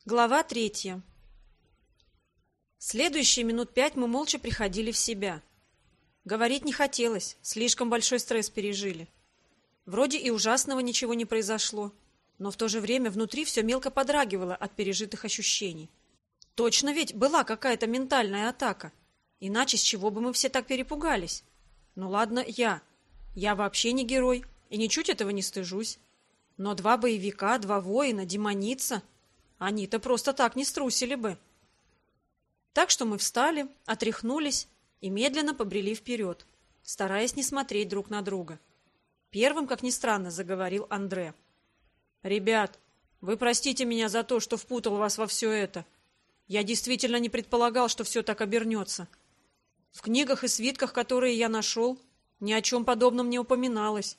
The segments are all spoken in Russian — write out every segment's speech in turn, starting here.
Глава 3. Следующие минут 5 мы молча приходили в себя. Говорить не хотелось, слишком большой стресс пережили. Вроде и ужасного ничего не произошло, но в то же время внутри все мелко подрагивало от пережитых ощущений. Точно ведь была какая-то ментальная атака. Иначе с чего бы мы все так перепугались? Ну ладно, я. Я вообще не герой, и ничуть этого не стыжусь. Но 2 боевика, 2 воина, демоница... Они-то просто так не струсили бы. Так что мы встали, отряхнулись и медленно побрели вперед, стараясь не смотреть друг на друга. Первым, как ни странно, заговорил Андре. «Ребят, вы простите меня за то, что впутал вас во все это. Я действительно не предполагал, что все так обернется. В книгах и свитках, которые я нашел, ни о чем подобном не упоминалось.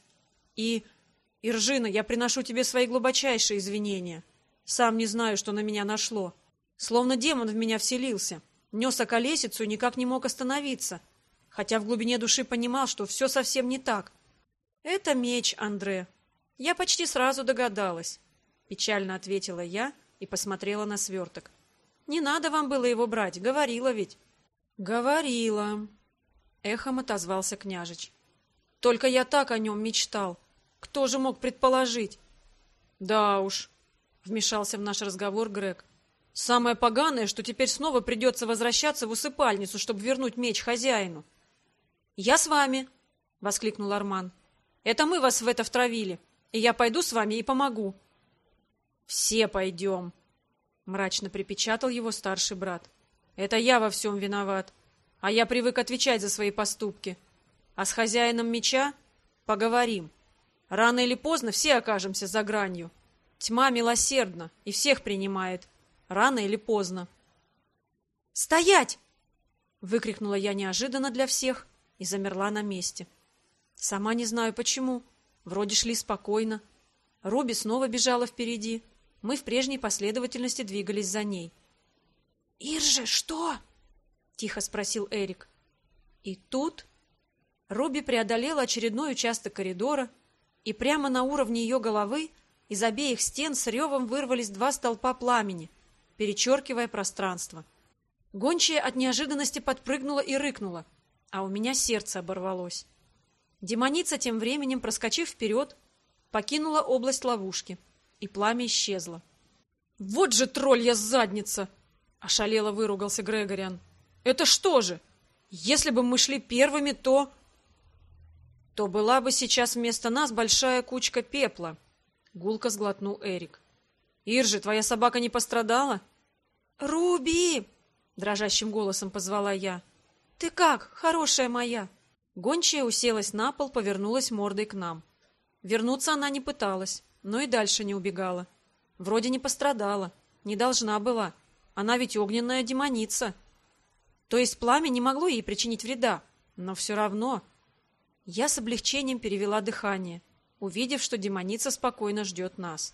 Иржина, я приношу тебе свои глубочайшие извинения. Сам не знаю, что на меня нашло. Словно демон в меня вселился, нес околесицу и никак не мог остановиться, хотя в глубине души понимал, что все совсем не так. Это меч, Андре. Я почти сразу догадалась, печально ответила я и посмотрела на сверток. Не надо вам было его брать, говорила ведь. Говорила, эхом отозвался княжич. Только я так о нем мечтал. Кто же мог предположить? Да уж, вмешался в наш разговор Грег. Самое поганое, что теперь снова придется возвращаться в усыпальницу, чтобы вернуть меч хозяину. Я с вами, воскликнул Арман. Это мы вас в это втравили, и я пойду с вами и помогу. Все пойдем, мрачно припечатал его старший брат. Это я во всем виноват, а я привык отвечать за свои поступки. А с хозяином меча поговорим. Рано или поздно все окажемся за гранью. Тьма милосердна и всех принимает. Рано или поздно. «Стоять!» — выкрикнула я неожиданно для всех и замерла на месте. Сама не знаю почему. Вроде шли спокойно. Руби снова бежала впереди. Мы в прежней последовательности двигались за ней. «Иржи, что?» — тихо спросил Эрик. И тут Руби преодолела очередной участок коридора, и прямо на уровне ее головы из обеих стен с ревом вырвались 2 столпа пламени, перечеркивая пространство. Гончая от неожиданности подпрыгнула и рыкнула, а у меня сердце оборвалось. Демоница тем временем, проскочив вперед, покинула область ловушки, и пламя исчезло. «Вот же троллья задница!» — ошалело выругался Грегориан. «Это что же? Если бы мы шли первыми, то была бы сейчас вместо нас большая кучка пепла», — гулко сглотнул Эрик. «Иржи, твоя собака не пострадала?» «Руби!» — дрожащим голосом позвала я. «Ты как, хорошая моя?» Гончая уселась на пол, повернулась мордой к нам. Вернуться она не пыталась, но и дальше не убегала. Вроде не пострадала, не должна была. Она ведь огненная демоница. То есть пламя не могло ей причинить вреда, но все равно... Я с облегчением перевела дыхание, увидев, что демоница спокойно ждет нас.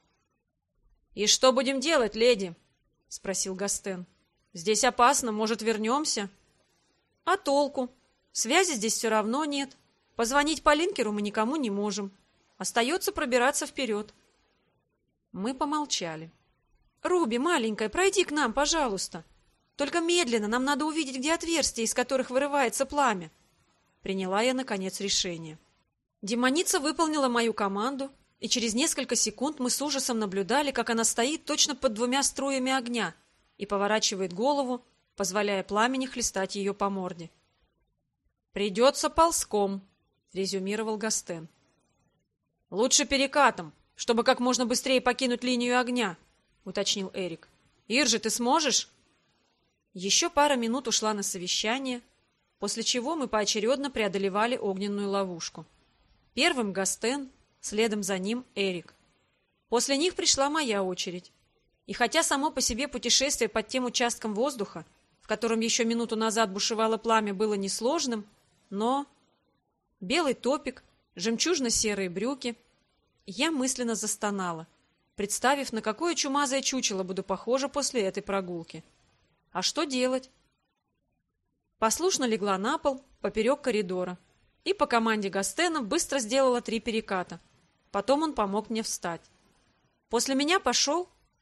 «И что будем делать, леди?» — спросил Гастен. «Здесь опасно, может, вернемся?» «А толку? Связи здесь все равно нет. Позвонить по линкеру мы никому не можем. Остается пробираться вперед». Мы помолчали. «Руби, маленькая, пройди к нам, пожалуйста. Только медленно, нам надо увидеть, где отверстия, из которых вырывается пламя». Приняла я, наконец, решение. Демоница выполнила мою команду, и через несколько секунд мы с ужасом наблюдали, как она стоит точно под 2 струями огня и поворачивает голову, позволяя пламени хлестать ее по морде. «Придется ползком», — резюмировал Гастен. «Лучше перекатом, чтобы как можно быстрее покинуть линию огня», — уточнил Эрик. «Иржи, ты сможешь?» Еще пара минут ушла на совещание, после чего мы поочередно преодолевали огненную ловушку. Первым Гастен, следом за ним Эрик. После них пришла моя очередь. И хотя само по себе путешествие под тем участком воздуха, в котором еще минуту назад бушевало пламя, было несложным, но... Белый топик, жемчужно-серые брюки... Я мысленно застонала, представив, на какое чумазое чучело буду похожа после этой прогулки. А что делать? Послушно легла на пол поперек коридора и по команде Гастена быстро сделала 3 переката. Потом он помог мне встать. После меня пошел,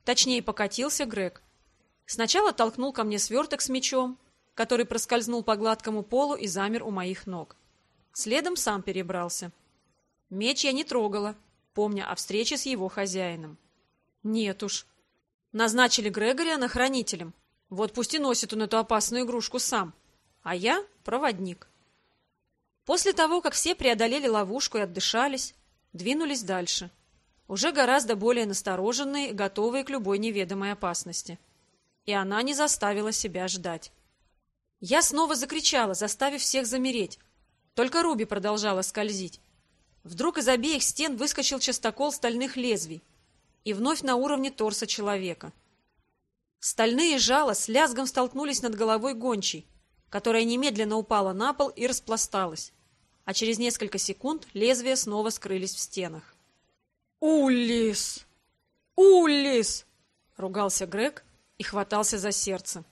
Точнее, покатился Грег. Сначала толкнул ко мне сверток с мечом, который проскользнул по гладкому полу и замер у моих ног. Следом сам перебрался. Меч я не трогала, помня о встрече с его хозяином. Нет уж. Назначили Грегориана хранителем. Вот пусть и носит он эту опасную игрушку сам. А я — проводник. После того, как все преодолели ловушку и отдышались, двинулись дальше. Уже гораздо более настороженные и готовые к любой неведомой опасности. И она не заставила себя ждать. Я снова закричала, заставив всех замереть. Только Руби продолжала скользить. Вдруг из обеих стен выскочил частокол стальных лезвий. И вновь на уровне торса человека. Стальные жала с лязгом столкнулись над головой гончей, которая немедленно упала на пол и распласталась. А через несколько секунд лезвия снова скрылись в стенах. «Уллис! Уллис!» — ругался Грег и хватался за сердце.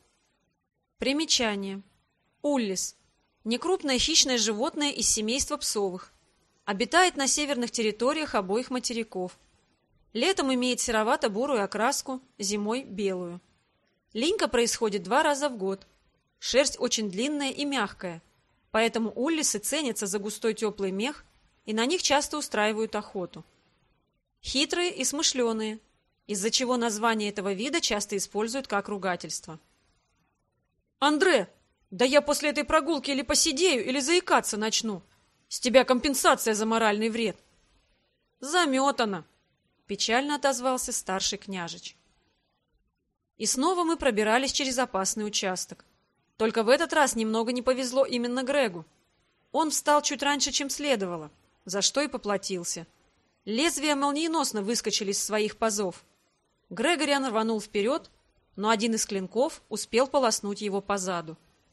Примечание. Уллис. Некрупное хищное животное из семейства псовых. Обитает на северных территориях обоих материков. Летом имеет серовато-бурую окраску, зимой – белую. Линька происходит 2 раза в год. Шерсть очень длинная и мягкая, поэтому уллисы ценятся за густой теплый мех, и на них часто устраивают охоту. Хитрые и смышленые, из-за чего название этого вида часто используют как ругательство. «Андре, да я после этой прогулки или посидею, или заикаться начну. С тебя компенсация за моральный вред». «Заметано», — печально отозвался старший княжич. И снова мы пробирались через опасный участок. Только в этот раз немного не повезло именно Грегу. Он встал чуть раньше, чем следовало, за что и поплатился. Лезвия молниеносно выскочили из своих пазов. Грегориан рванул вперед, но один из клинков успел полоснуть его по заду.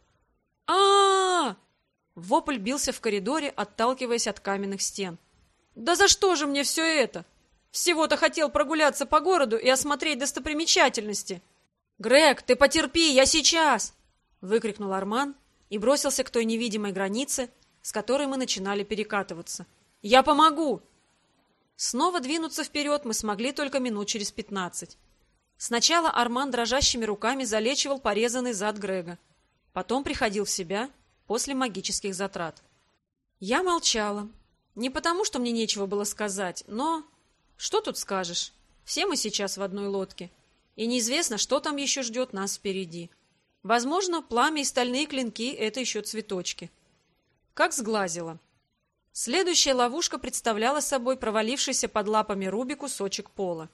а Вопль бился в коридоре, отталкиваясь от каменных стен. «Да за что же мне все это? Всего-то хотел прогуляться по городу и осмотреть достопримечательности». «Грег, ты потерпи, я сейчас!» — выкрикнул Арман и бросился к той невидимой границе, с которой мы начинали перекатываться. «Я помогу!» Снова двинуться вперед мы смогли только минут через 15. Сначала Арман дрожащими руками залечивал порезанный зад Грега. Потом приходил в себя после магических затрат. Я молчала. Не потому, что мне нечего было сказать, но... Что тут скажешь? Все мы сейчас в одной лодке. И неизвестно, что там еще ждет нас впереди. Возможно, пламя и стальные клинки — это еще цветочки. Как сглазило. Следующая ловушка представляла собой провалившийся под лапами Руби кусочек пола.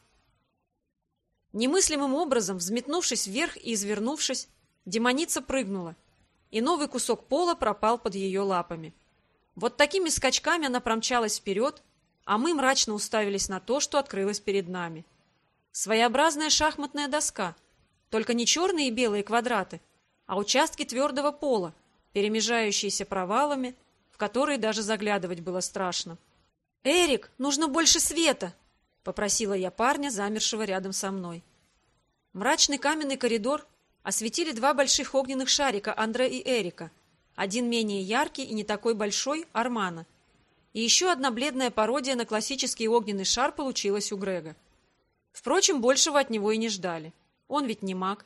Немыслимым образом, взметнувшись вверх и извернувшись, демоница прыгнула, и новый кусок пола пропал под ее лапами. Вот такими скачками она промчалась вперед, а мы мрачно уставились на то, что открылось перед нами. Своеобразная шахматная доска, только не черные и белые квадраты, а участки твердого пола, перемежающиеся провалами, в которые даже заглядывать было страшно. «Эрик, нужно больше света!» — попросила я парня, замершего рядом со мной. Мрачный каменный коридор осветили 2 больших огненных шарика Андре и Эрика, один менее яркий и не такой большой — Армана. И еще одна бледная пародия на классический огненный шар получилась у Грега. Впрочем, большего от него и не ждали. Он ведь не маг.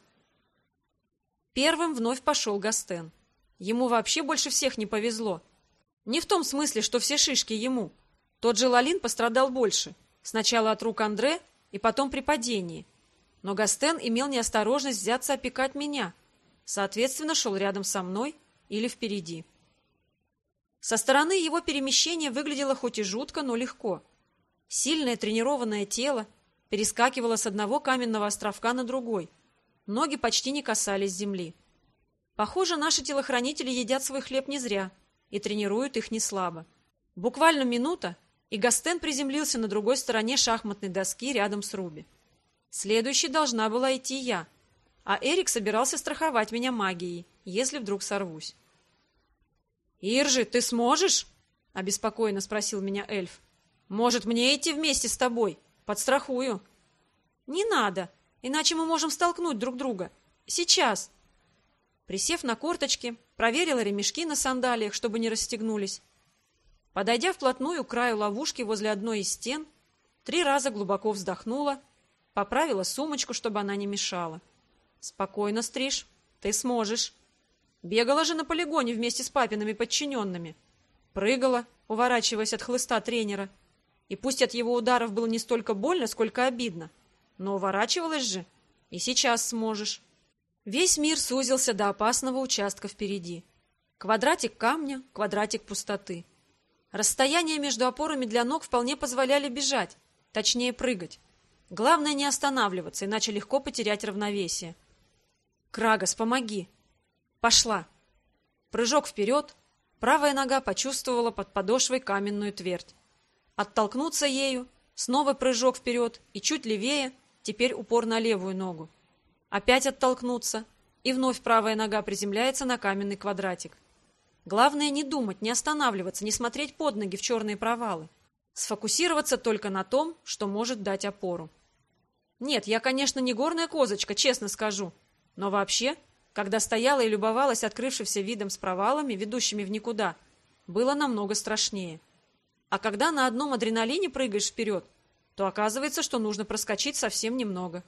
Первым вновь пошел Гастен. Ему вообще больше всех не повезло. Не в том смысле, что все шишки ему. Тот же Лалин пострадал больше. Сначала от рук Андре и потом при падении. Но Гастен имел неосторожность взяться опекать меня. Соответственно, шел рядом со мной или впереди. Со стороны его перемещение выглядело хоть и жутко, но легко. Сильное тренированное тело перескакивало с одного каменного островка на другой. Ноги почти не касались земли. Похоже, наши телохранители едят свой хлеб не зря и тренируют их не слабо. Буквально минута, и Гастен приземлился на другой стороне шахматной доски рядом с Руби. Следующей должна была идти я, а Эрик собирался страховать меня магией, если вдруг сорвусь. «Иржи, ты сможешь?» — обеспокоенно спросил меня эльф. «Может, мне идти вместе с тобой? Подстрахую». «Не надо, иначе мы можем столкнуть друг друга. Сейчас». Присев на корточки, проверила ремешки на сандалиях, чтобы не расстегнулись. Подойдя вплотную к краю ловушки возле одной из стен, 3 раза глубоко вздохнула Поправила сумочку, чтобы она не мешала. Спокойно, Стриж, ты сможешь. Бегала же на полигоне вместе с папиными подчиненными. Прыгала, уворачиваясь от хлыста тренера. И пусть от его ударов было не столько больно, сколько обидно. Но уворачивалась же. И сейчас сможешь. Весь мир сузился до опасного участка впереди. Квадратик камня, квадратик пустоты. Расстояния между опорами для ног вполне позволяли бежать, точнее прыгать. Главное не останавливаться, иначе легко потерять равновесие. Крагос, помоги. Пошла. Прыжок вперед. Правая нога почувствовала под подошвой каменную твердь. Оттолкнуться ею, снова прыжок вперед и чуть левее, теперь упор на левую ногу. Опять оттолкнуться, и вновь правая нога приземляется на каменный квадратик. Главное не думать, не останавливаться, не смотреть под ноги в черные провалы. Сфокусироваться только на том, что может дать опору. Нет, я, конечно, не горная козочка, честно скажу. Но вообще, когда стояла и любовалась открывшимся видом с провалами, ведущими в никуда, было намного страшнее. А когда на одном адреналине прыгаешь вперед, то оказывается, что нужно проскочить совсем немного.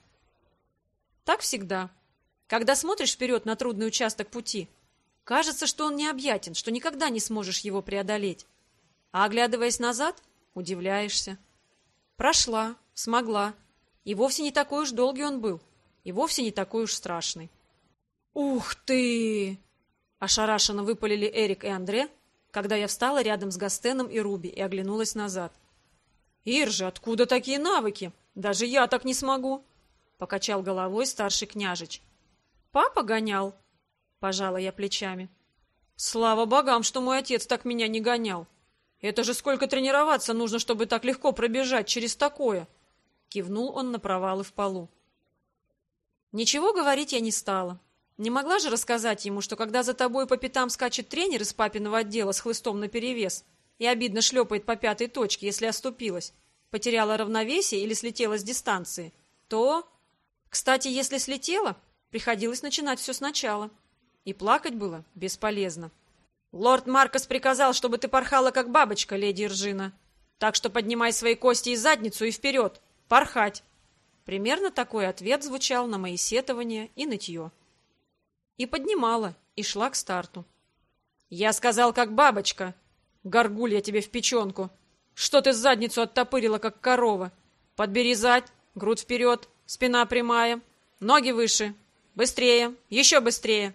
Так всегда. Когда смотришь вперед на трудный участок пути, кажется, что он необъятен, что никогда не сможешь его преодолеть. А оглядываясь назад, удивляешься. Прошла, смогла. И вовсе не такой уж долгий он был. И вовсе не такой уж страшный. «Ух ты!» Ошарашенно выпалили Эрик и Андре, когда я встала рядом с Гастеном и Руби и оглянулась назад. «Иржи, откуда такие навыки? Даже я так не смогу!» Покачал головой старший княжич. «Папа гонял?» Пожала я плечами. «Слава богам, что мой отец так меня не гонял! Это же сколько тренироваться нужно, чтобы так легко пробежать через такое!» Кивнул он на провалы в полу. Ничего говорить я не стала. Не могла же рассказать ему, что когда за тобой по пятам скачет тренер из папиного отдела с хлыстом наперевес и обидно шлепает по пятой точке, если оступилась, потеряла равновесие или слетела с дистанции, то... Кстати, если слетела, приходилось начинать все сначала. И плакать было бесполезно. «Лорд Маркос приказал, чтобы ты порхала, как бабочка, леди Иржина. Так что поднимай свои кости и задницу и вперед! Порхать!» Примерно такой ответ звучал на мои сетования и нытье. И поднимала, и шла к старту. «Я сказал, как бабочка! Горгулья тебе в печенку! Что ты задницу оттопырила, как корова? Подбери зад, грудь вперед, спина прямая, ноги выше! Быстрее! Еще быстрее!»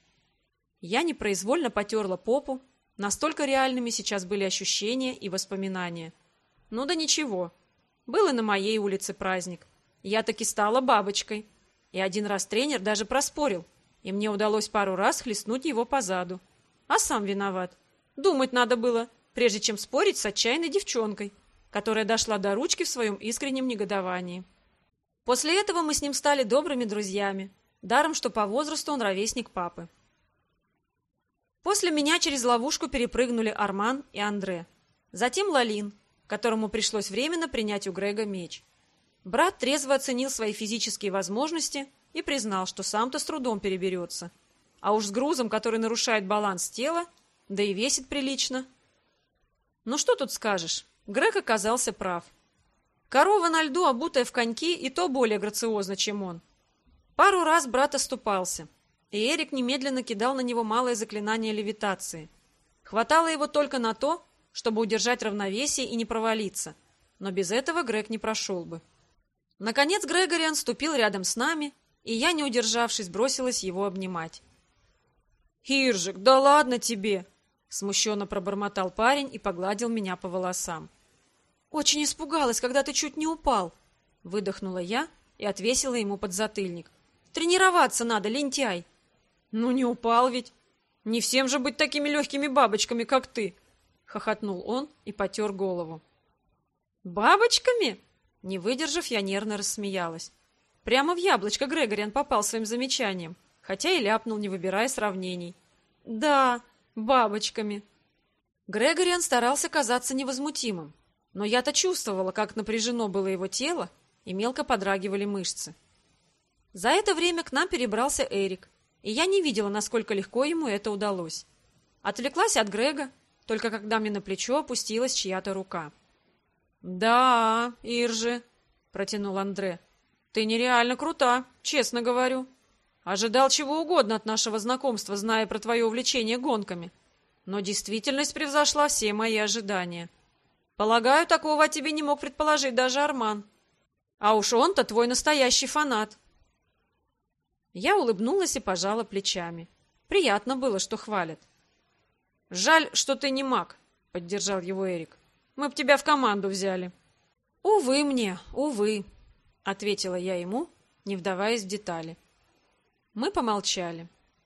Я непроизвольно потерла попу, настолько реальными сейчас были ощущения и воспоминания. Ну да ничего, был и на моей улице праздник. Я таки стала бабочкой. И один раз тренер даже проспорил, и мне удалось пару раз хлестнуть его по заду. А сам виноват. Думать надо было, прежде чем спорить с отчаянной девчонкой, которая дошла до ручки в своем искреннем негодовании. После этого мы с ним стали добрыми друзьями, даром, что по возрасту он ровесник папы. После меня через ловушку перепрыгнули Арман и Андре. Затем Лалин, которому пришлось временно принять у Грега меч. Брат трезво оценил свои физические возможности и признал, что сам-то с трудом переберется. А уж с грузом, который нарушает баланс тела, да и весит прилично. Ну что тут скажешь, Грег оказался прав. Корова на льду, обутая в коньки, и то более грациозна, чем он. Пару раз брат оступался, и Эрик немедленно кидал на него малое заклинание левитации. Хватало его только на то, чтобы удержать равновесие и не провалиться, но без этого Грег не прошел бы. Наконец Грегориан ступил рядом с нами, и я, не удержавшись, бросилась его обнимать. «Иржик, да ладно тебе!» — смущенно пробормотал парень и погладил меня по волосам. «Очень испугалась, когда ты чуть не упал!» — выдохнула я и отвесила ему подзатыльник. «Тренироваться надо, лентяй!» «Ну не упал ведь! Не всем же быть такими легкими бабочками, как ты!» — хохотнул он и потер голову. «Бабочками?» Не выдержав, я нервно рассмеялась. Прямо в яблочко Грегориан попал своим замечанием, хотя и ляпнул, не выбирая сравнений. «Да, бабочками!» Грегориан старался казаться невозмутимым, но я-то чувствовала, как напряжено было его тело и мелко подрагивали мышцы. За это время к нам перебрался Эрик, и я не видела, насколько легко ему это удалось. Отвлеклась от Грега, только когда мне на плечо опустилась чья-то рука. «Да, Иржи», — протянул Андре, Ты нереально крута, честно говорю. Ожидал чего угодно от нашего знакомства, зная про твое увлечение гонками. Но действительность превзошла все мои ожидания. Полагаю, такого о тебе не мог предположить даже Арман. А уж он-то твой настоящий фанат. Я улыбнулась и пожала плечами. Приятно было, что хвалят. «Жаль, что ты не маг», — поддержал его Эрик. «Мы б тебя в команду взяли». «Увы мне, увы», — ответила я ему, не вдаваясь в детали. Мы помолчали.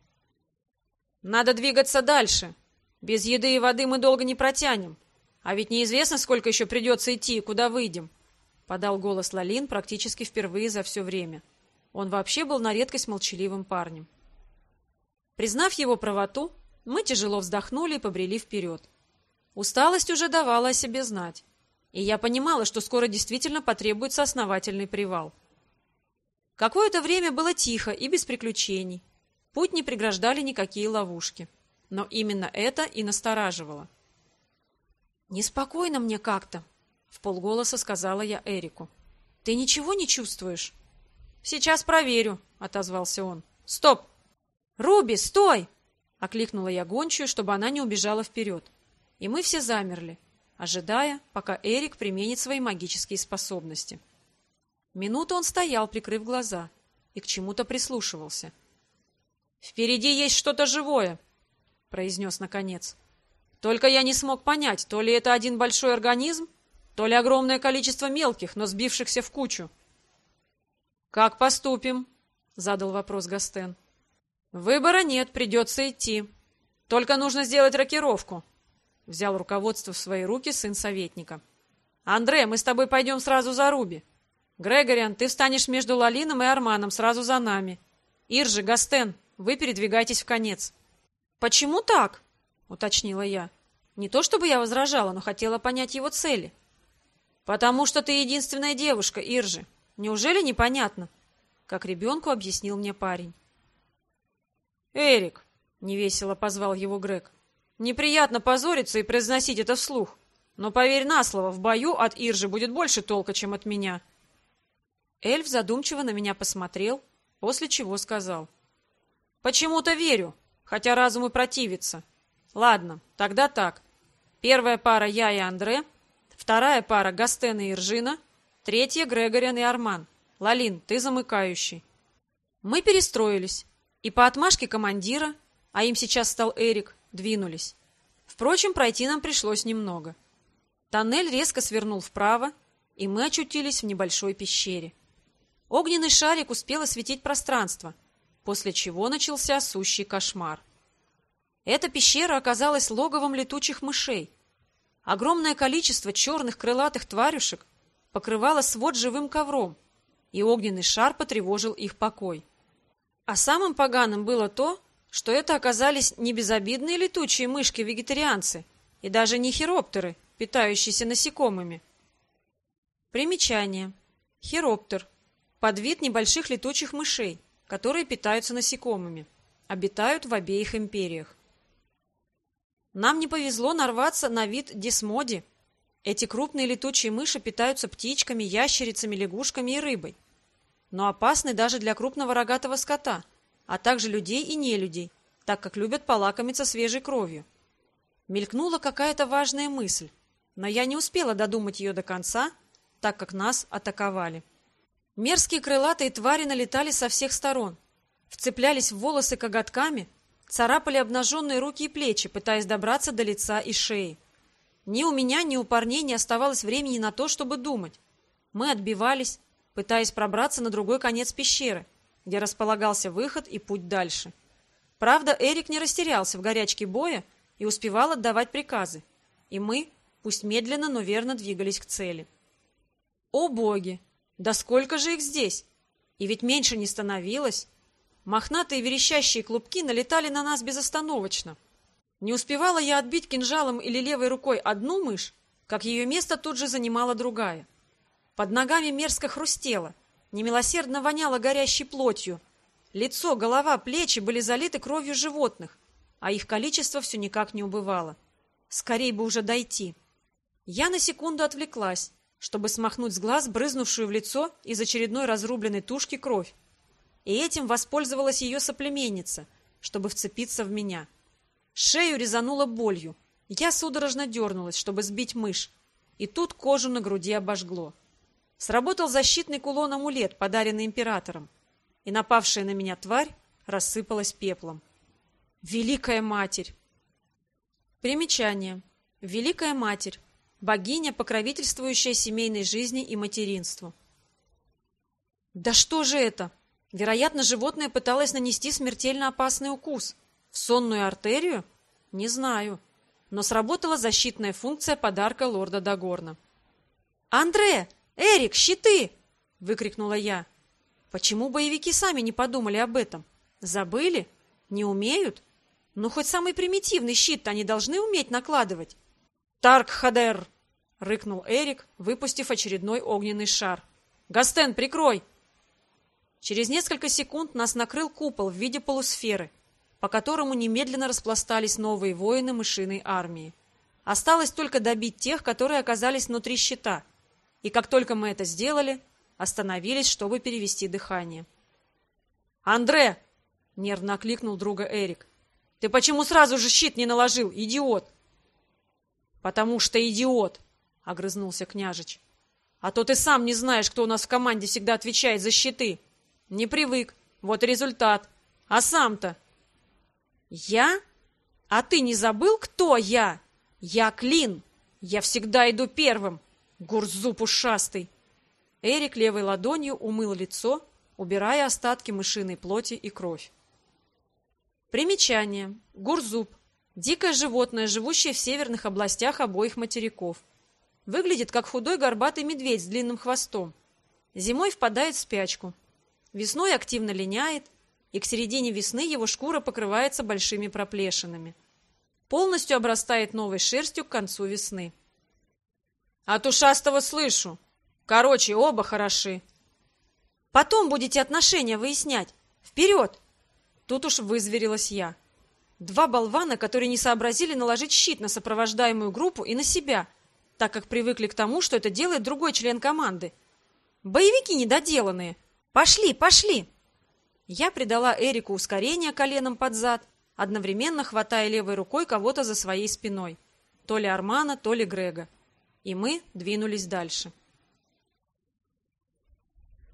«Надо двигаться дальше. Без еды и воды мы долго не протянем. А ведь неизвестно, сколько еще придется идти и куда выйдем», — подал голос Лалин практически впервые за все время. Он вообще был на редкость молчаливым парнем. Признав его правоту, мы тяжело вздохнули и побрели вперед. Усталость уже давала о себе знать, и я понимала, что скоро действительно потребуется основательный привал. Какое-то время было тихо и без приключений. Путь не преграждали никакие ловушки. Но именно это и настораживало. «Неспокойно мне как-то», — вполголоса сказала я Эрику. «Ты ничего не чувствуешь?» «Сейчас проверю», — отозвался он. «Стоп!» «Руби, стой!» — окликнула я гончую, чтобы она не убежала вперед. И мы все замерли, ожидая, пока Эрик применит свои магические способности. Минуту он стоял, прикрыв глаза, и к чему-то прислушивался. «Впереди есть что-то живое», — произнес наконец. «Только я не смог понять, то ли это один большой организм, то ли огромное количество мелких, но сбившихся в кучу». «Как поступим?» — задал вопрос Гастен. «Выбора нет, придется идти. Только нужно сделать рокировку», — взял руководство в свои руки сын советника. «Андре, мы с тобой пойдем сразу за Руби. Грегориан, ты встанешь между Лалином и Арманом сразу за нами. Иржи, Гастен, вы передвигайтесь в конец». «Почему так?» — уточнила я. Не то чтобы я возражала, но хотела понять его цели. «Потому что ты единственная девушка, Иржи. Неужели непонятно?» — как ребенку объяснил мне парень. «Эрик», — невесело позвал его Грег, — «неприятно позориться и произносить это вслух, но поверь на слово, в бою от Иржи будет больше толка, чем от меня». Эльф задумчиво на меня посмотрел, после чего сказал: «Почему-то верю, хотя разум и противится. Ладно, тогда так. Первая пара я и Андре, вторая пара Гастен и Иржина, третья Грегориан и Арман. Лалин, ты замыкающий». Мы перестроились, и по отмашке командира, а им сейчас стал Эрик, двинулись. Впрочем, пройти нам пришлось немного. Тоннель резко свернул вправо, и мы очутились в небольшой пещере. Огненный шарик успел осветить пространство, после чего начался сущий кошмар. Эта пещера оказалась логовом летучих мышей. Огромное количество черных крылатых тварюшек покрывало свод живым ковром, и огненный шар потревожил их покой. А самым поганым было то, что это оказались не безобидные летучие мышки-вегетарианцы и даже не хироптеры, питающиеся насекомыми. Примечание. Хироптер – подвид небольших летучих мышей, которые питаются насекомыми, обитают в обеих империях. Нам не повезло нарваться на вид десмоди. Эти крупные летучие мыши питаются птичками, ящерицами, лягушками и рыбой, но опасны даже для крупного рогатого скота, а также людей и нелюдей, так как любят полакомиться свежей кровью. Мелькнула какая-то важная мысль, но я не успела додумать ее до конца, так как нас атаковали. Мерзкие крылатые твари налетали со всех сторон, вцеплялись в волосы коготками, царапали обнаженные руки и плечи, пытаясь добраться до лица и шеи. Ни у меня, ни у парней не оставалось времени на то, чтобы думать. Мы отбивались, пытаясь пробраться на другой конец пещеры, где располагался выход и путь дальше. Правда, Эрик не растерялся в горячке боя и успевал отдавать приказы, и мы, пусть медленно, но верно двигались к цели. О боги! Да сколько же их здесь! И ведь меньше не становилось. Мохнатые верещащие клубки налетали на нас безостановочно. Не успевала я отбить кинжалом или левой рукой одну мышь, как ее место тут же занимала другая. Под ногами мерзко хрустело, немилосердно воняло горящей плотью. Лицо, голова, плечи были залиты кровью животных, а их количество все никак не убывало. Скорей бы уже дойти. Я на секунду отвлеклась, чтобы смахнуть с глаз брызнувшую в лицо из очередной разрубленной тушки кровь. И этим воспользовалась ее соплеменница, чтобы вцепиться в меня. Шею резануло болью. Я судорожно дернулась, чтобы сбить мышь. И тут кожу на груди обожгло. Сработал защитный кулон-амулет, подаренный императором. И напавшая на меня тварь рассыпалась пеплом. Великая Матерь! Примечание. Великая Матерь. Богиня, покровительствующая семейной жизни и материнству. Да что же это? Вероятно, животное пыталось нанести смертельно опасный укус. В сонную артерию? Не знаю. Но сработала защитная функция подарка лорда Дагорна. «Андре! Эрик, щиты!» — выкрикнула я. Почему боевики сами не подумали об этом? Забыли? Не умеют? Ну, хоть самый примитивный щит они должны уметь накладывать. «Тарк-Хадер!» — рыкнул Эрик, выпустив очередной огненный шар. «Гастен, прикрой!» Через несколько секунд нас накрыл купол в виде полусферы, по которому немедленно распластались новые воины мышиной армии. Осталось только добить тех, которые оказались внутри щита. И как только мы это сделали, остановились, чтобы перевести дыхание. «Андре!» — нервно окликнул друга Эрик. «Ты почему сразу же щит не наложил, идиот?» «Потому что идиот!» — огрызнулся княжич. «А то ты сам не знаешь, кто у нас в команде всегда отвечает за щиты. Не привык, вот и результат. А сам-то...» «Я? А ты не забыл, кто я? Я Клин. Я всегда иду первым. Гурзуп ушастый!» Эрик левой ладонью умыл лицо, убирая остатки мышиной плоти и кровь. Примечание. Гурзуп. Дикое животное, живущее в северных областях обоих материков. Выглядит как худой горбатый медведь с длинным хвостом. Зимой впадает в спячку. Весной активно линяет, и к середине весны его шкура покрывается большими проплешинами. Полностью обрастает новой шерстью к концу весны. «От ушастого слышу. Короче, оба хороши». «Потом будете отношения выяснять. Вперед!» Тут уж вызверилась я. Два болвана, которые не сообразили наложить щит на сопровождаемую группу и на себя, так как привыкли к тому, что это делает другой член команды. Боевики недоделанные. Пошли, пошли! Я придала Эрику ускорение коленом под зад, одновременно хватая левой рукой кого-то за своей спиной. То ли Армана, то ли Грега. И мы двинулись дальше.